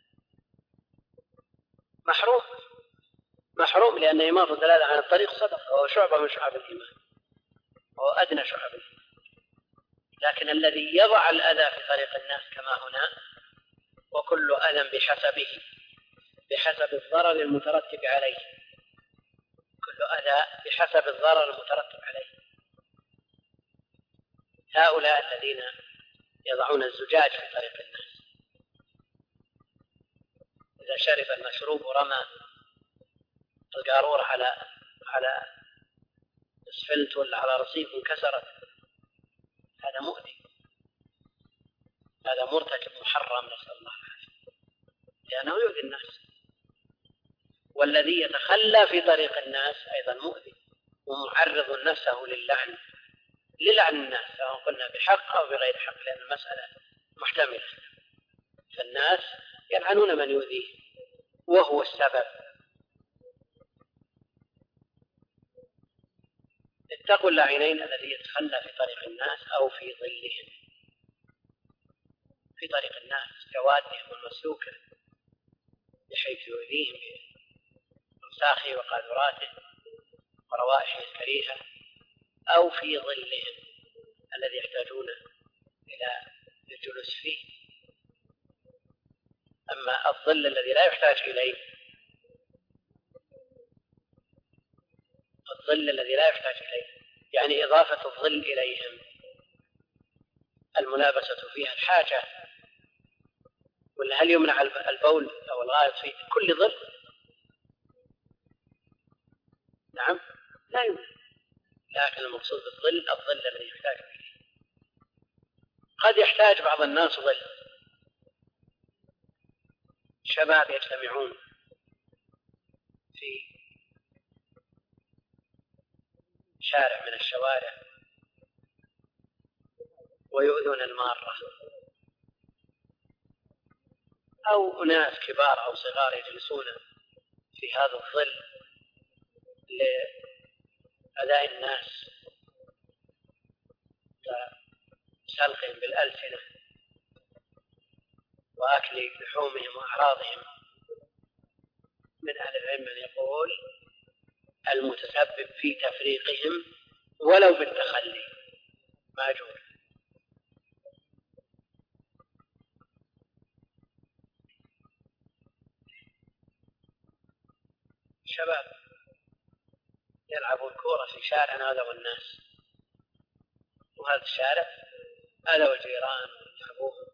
محروم محروم لأن إماطة الأذى عن الطريق صدق، وهو شعبة من شعب الإيمان، وهو أدنى شعب الإيمان. لكن الذي يضع الأذى في طريق الناس كما هنا، وكل أذى بحسبه بحسب الضرر المترتب عليه، كل أذى بحسب الضرر المترتب عليه. هؤلاء الذين يضعون الزجاج في طريق الناس، إذا شرب المشروب ورمى القارورة على على اسفلت ولا على رصيف انكسرت، هذا مؤذي، هذا مرتكب محرم، نسأل الله العافية، لأنه يؤذي الناس. والذي يتخلى في طريق الناس أيضا مؤذي ومعرض نفسه للعن للعن الناس، سواء قلنا بحق أو بغير حق، لأن المسألة محتملة. فالناس يلعنون من يؤذيه وهو السبب. اتقوا اللاعنين الذي يتخلى في طريق الناس أو في ظلهم. في طريق الناس جوادهم المسلوكة بحيث يؤذيهم بأوساخه وقاذوراته وروائحه الكريهة، أو في ظلهم الذي يحتاجون إلى الجلوس فيه. أما الظل الذي لا يحتاج إليه، الظل الذي لا يحتاج إليه يعني إضافة الظل إليهم، الملابسة فيها الحاجة، ولا هل يمنع البول أو الغائط في كل ظل؟ نعم لا يمنع، لكن المقصود بالظل الظل الذي يحتاج إليه. قد يحتاج بعض الناس ظل، شباب يجتمعون في شارع من الشوارع ويؤذون المارة، أو ناس كبار أو صغار يجلسون في هذا الظل لأذى الناس وسلقهم بالألسنة وأكل لحومهم وأعراضهم. من أهل العلم من يقول المتسبب في تفريقهم ولو بالتخلي ماجور. شباب يلعبون كورة في شارع هذا والناس، وهذا الشارع هذا والجيران يلعبوهم،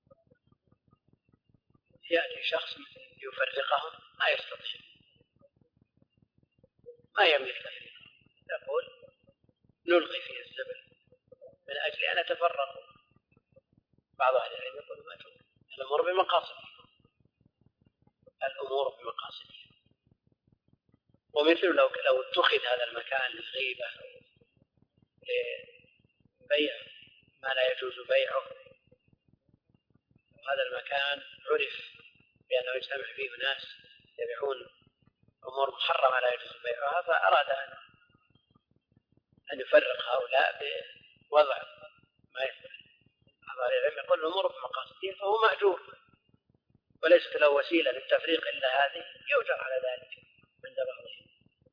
يأتي شخص يفرقهم ما يستطيع، ما يملك تفريقهم، يقول نلقي فيه الزبل من أجل أن يتفرقوا. بعض أهل العلم يقول مأجور. الأمور بمقاصدها، الأمور بمقاصدها. ومثل لو لو اتخذ هذا المكان للغيبة أو لبيع ما لا يجوز بيعه، وهذا المكان عرف بأنه يجتمع فيه ناس يبيعون أمور محرمة لا يجوز بيعها، فأراد أن أن يفرق هؤلاء بوضع ما يفعل. بعض العلم يقول الأمور بمقاصدها فهو مأجور، وليست له وسيلة للتفريق إلا هذه، يؤجر على ذلك عند بعضهم.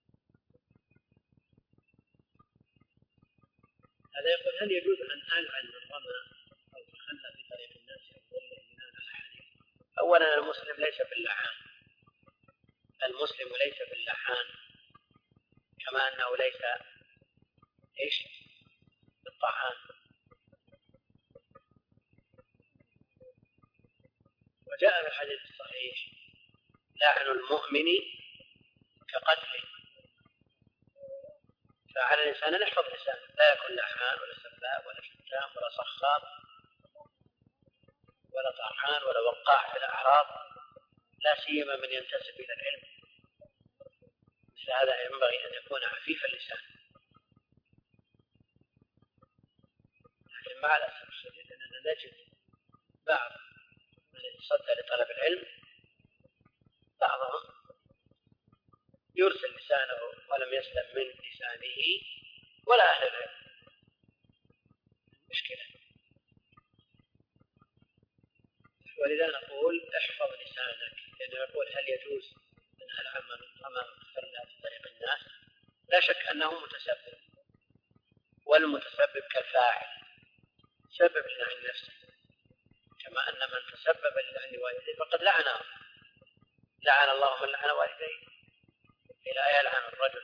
هذا يقول هل يجوز أن ألعن من رمى أو تخلى في طريق الناس يضله بناء على حديث؟ أولا المسلم ليس باللعان، المسلم ليس باللعان، كما أنه ليس إيش بالطعان. وجاء في الحديث الصحيح لعن المؤمن كقتله، فعلى الإنسان أن يحفظ لسانه، لا يكون لعان ولا سباب ولا شتام ولا صخاب ولا طعان ولا وقاع في الأعراض، لا سيما من ينتسب إلى العلم. مثل هذا ينبغي أن يكون عفيف اللسان. لكن مع الأسف الشديد أننا نجد بعض من يتصدى لطلب العلم بعضهم يرسل لسانه ولم يسلم من لسانه ولا أهل العلم. مشكلة. ولذا نقول احفظ لسانك، لأنه يقول هل يجوز أن ألعن من رمى متخلى في طريق الناس؟ لا شك أنه متسبب، والمتسبب كالفاعل سبب لعن نفسه، كما أن من تسبب للعن والديه فقد لعنه. لعن الله من لعن والديه، إلى يلعن الرجل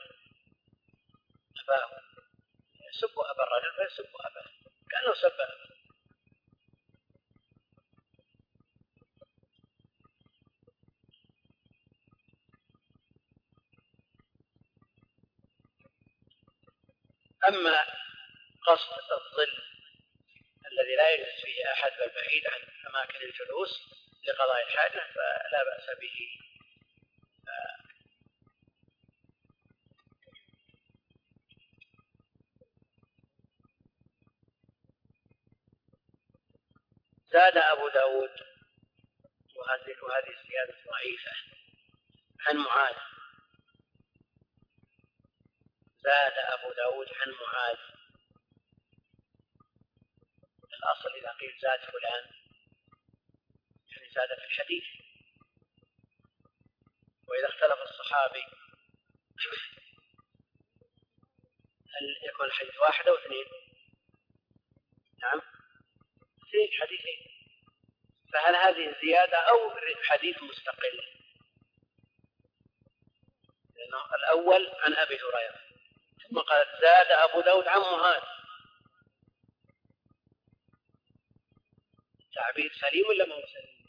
أباه، يسب أبا الرجل فيسب أباه كأنه سب أباه. أما قصد الظل الذي لا يجلس فيه أحد بل بعيد عن أماكن الجلوس لقضاء الحاجة فلا بأس به. زاد أبو داود، وهذه, وهذه الزيادة ضعيفة، عن معاذ. زاد أبو داود عن معاذ. الأصل إذا قيل زاد فلان يعني زاد في الحديث. وإذا اختلف الصحابي هل يكون الحديث واحد أو اثنين؟ نعم اثنين حديثين. فهل هذه الزيادة أو حديث مستقل؟ لأنه الأول عن أبي هريرة، ثم قال زاد أبو داود عن معاذ. تعبير سليم ولا ما هو سليم؟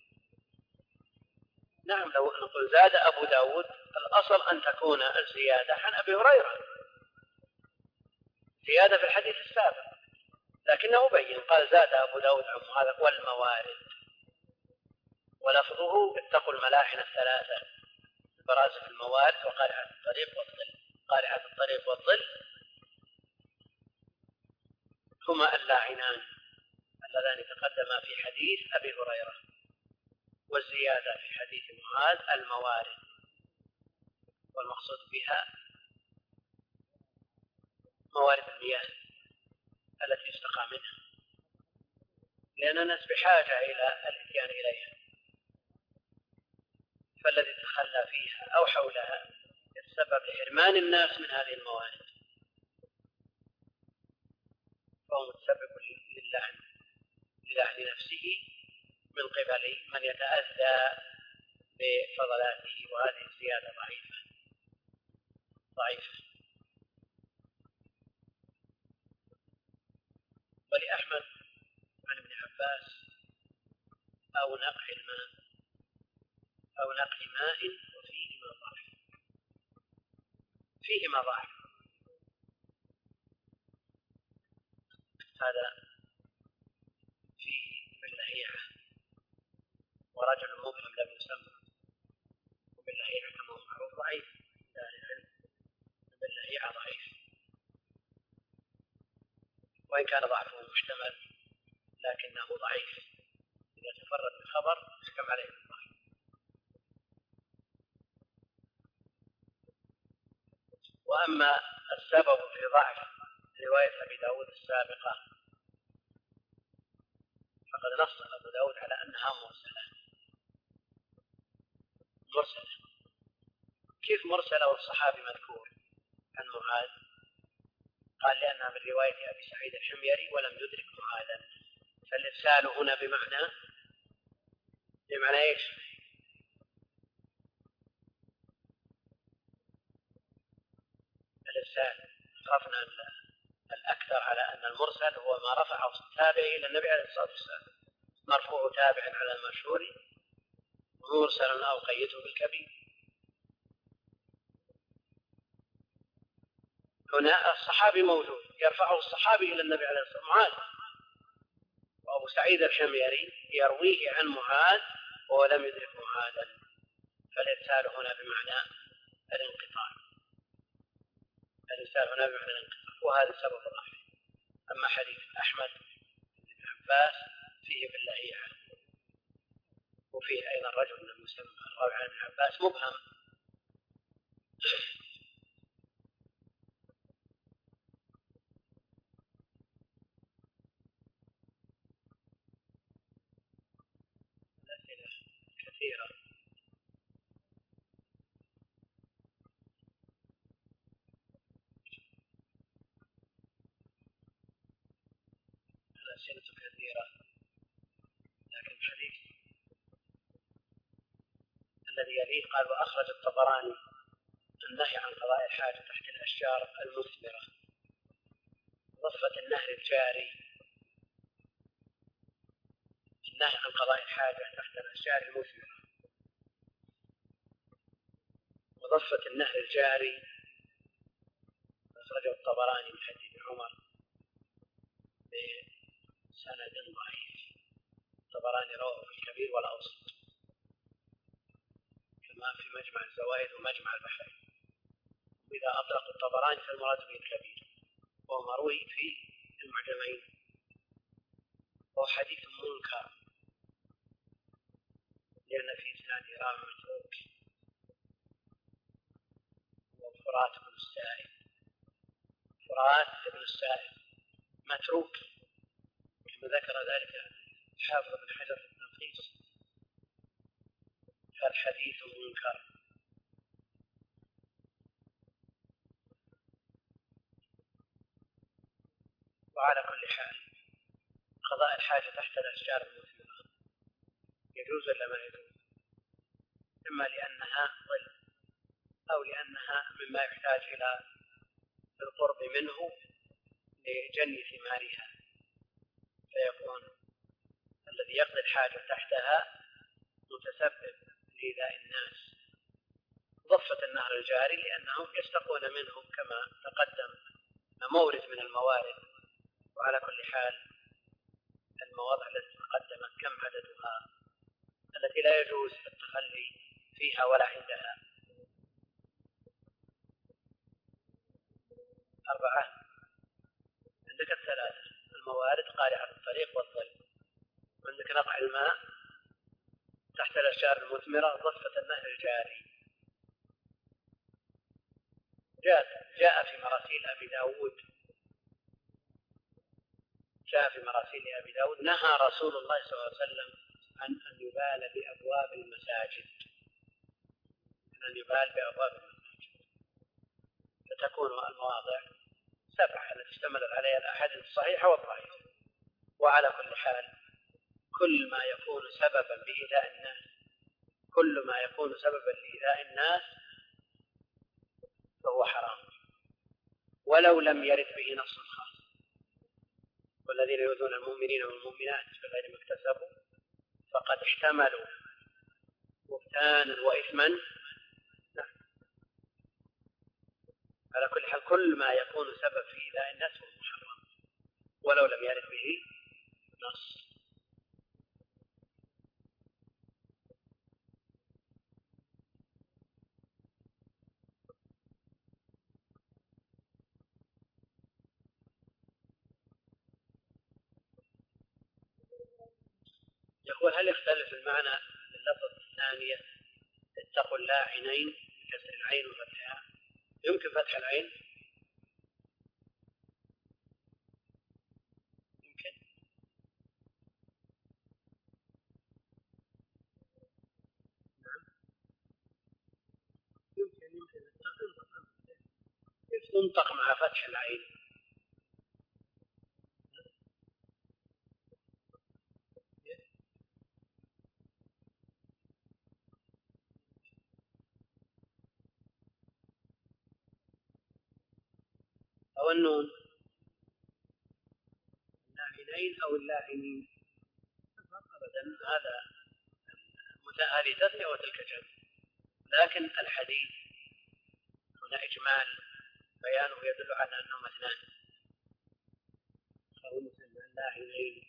نعم، لو نقول زاد أبو داود الأصل أن تكون الزيادة عن أبي هريرة، زيادة في الحديث السابق، لكنه بين قال زاد أبو داود عن معاذ والموارد، ولفظه اتقوا الملاحن الثلاثة: البراز في الموارد وقارعة الطريق والظل. قارعة الطريق والظل هما اللاعنان اللذان تقدما في حديث أبي هريرة، والزيادة في حديث معاذ الموارد، والمقصود بها موارد المياه التي يستقى منها، لأن الناس بحاجة إلى الاتيان إليها، فالذي تخلى فيها أو حولها يتسبب لحرمان الناس من هذه الموارد، فهو متسبب للعن للعن نفسه من قبل من يتأذى بفضلاته. وهذه الزيادة ضعيفة ضعيفة. ولأحمد عن ابن عباس أو نقع الماء أو نقع ماء وفيهما ضعف، فيهما ضعف. هذا فيه باللهيعة، ورجل مبهم لم يسمى، وباللهيعة كما هو معروف ضعيف، باللهيعة ضعيف، وإن كان ضعفه محتمل لكنه ضعيف، إذا تفرد بالخبر يحكم عليه بالضعف. وأما السبب في ضعف رواية أبي داود السابقة فقد نص أبو داود على أنها مرسلة. مرسلة كيف مرسلة والصحابي مذكور عن معاذ؟ قال لأنها من رواية أبي سعيد الحميري ولم يدرك معاذا، فالإرسال هنا بمعنى بمعنى إيش؟ الإرسال خافنا الأكثر على أن المرسل هو ما رفعه التابع إلى النبي عليه الصلاة والسلام، مرفوع تابع على المشهور، ومرسل أو قيده بالكبير. هنا الصحابي موجود يرفعه الصحابي إلى النبي عليه الصلاة والسلام معاذ، وأبو سعيد الحميري يرويه عن معاذ ولم يدرك معاذا، فالإرسال هنا بمعنى الانقطاع. الإرسال هنا بمعنى الانقطاع، وهذا سبب ضعفه. أما حديث أحمد بن عباس فيه باللهيعة، وفيه أيضا رجل لم يسمى الراوي عن ابن عباس مبهم، الأسئلة كثيرة. الأسئلة كثيرة، لكن الحديث الذي يليه قال وأخرج الطبراني النهي عن قضاء الحاجة تحت الأشجار المثمرة، ضفة النهر الجاري. النهي عن قضاء الحاجة تحت الأشجار المثمرة وضفة النهر الجاري أخرجه الطبراني من حديث عمر بسند ضعيف. الطبراني رواه في الكبير والأوسط كما في مجمع الزوائد ومجمع البحرين، وإذا أطلق الطبراني فالمراد به الكبير، وهو مروي في المعجمين، وهو حديث منكر لأن في إسناده راوي متروك وفرات بن السائب. فرات بن السائب متروك كما ذكر ذلك حافظ بن حجر في التلخيص، فالحديث منكر. وعلى كل حال قضاء الحاجة تحت الأشجار المثمرة يجوز ولا ما يجوز؟ إما لأنها ظل أو لأنها مما يحتاج إلى القرب منه لجني ثمارها، فيكون الذي يقضي الحاجة تحتها متسبب لإيذاء الناس. ضفة النهر الجاري لأنهم يستقون منه كما تقدم مورد من الموارد. وعلى كل حال المواضع التي تقدمت كم عددها التي لا يجوز التخلي فيها ولا عندها؟ أربعة. عندك الثلاثة الموارد قارعة الطريق والظل، وعندك نقع الماء تحت الأشجار المثمرة، ضفة النهر الجاري. جاء جاء في مراسيل أبي داود جاء في مراسيل أبي داود نهى رسول الله صلى الله عليه وسلم عن أن يبال بأبواب المساجد، أن يبال بأبواب المساجد، فتكون المواضع سبعة التي اشتملت عليها الأحاديث الصحيحة والضعيفة. وعلى كل حال كل ما يكون سببا بإيذاء الناس كل ما يكون سببا لإيذاء الناس فهو حرام ولو لم يرد به نص خاص. والذين يؤذون المؤمنين والمؤمنات بغير ما اكتسبوا فقد احتملوا بهتانا وإثما. نعم. على كل حال كل ما يكون سبب في إيذاء الناس فهو محرم ولو لم يرد به نص. يقول هل يختلف المعنى اللفظ الثانية اتقوا الله عينين بكسر العين وفتحها؟ يمكن فتح العين؟ يمكن. نعم يمكن يمكن كيف تنطق مع فتح العين؟ أو النون اللاعنين أو اللاعنين أبدا، هذا هذه تثنية وتلك جمع، لكن الحديث هنا إجمال بيانه يدل على أنهم اثنان، فهو مثل اللاعنين.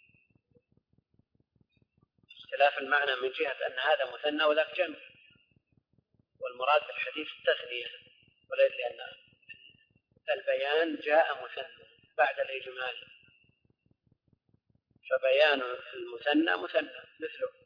اختلاف المعنى من جهة أن هذا مثنى وذاك جمع، والمراد بالحديث التثنية، ولأن البيان جاء مثنى بعد الإجمال، فبيان المثنى مثنى مثله.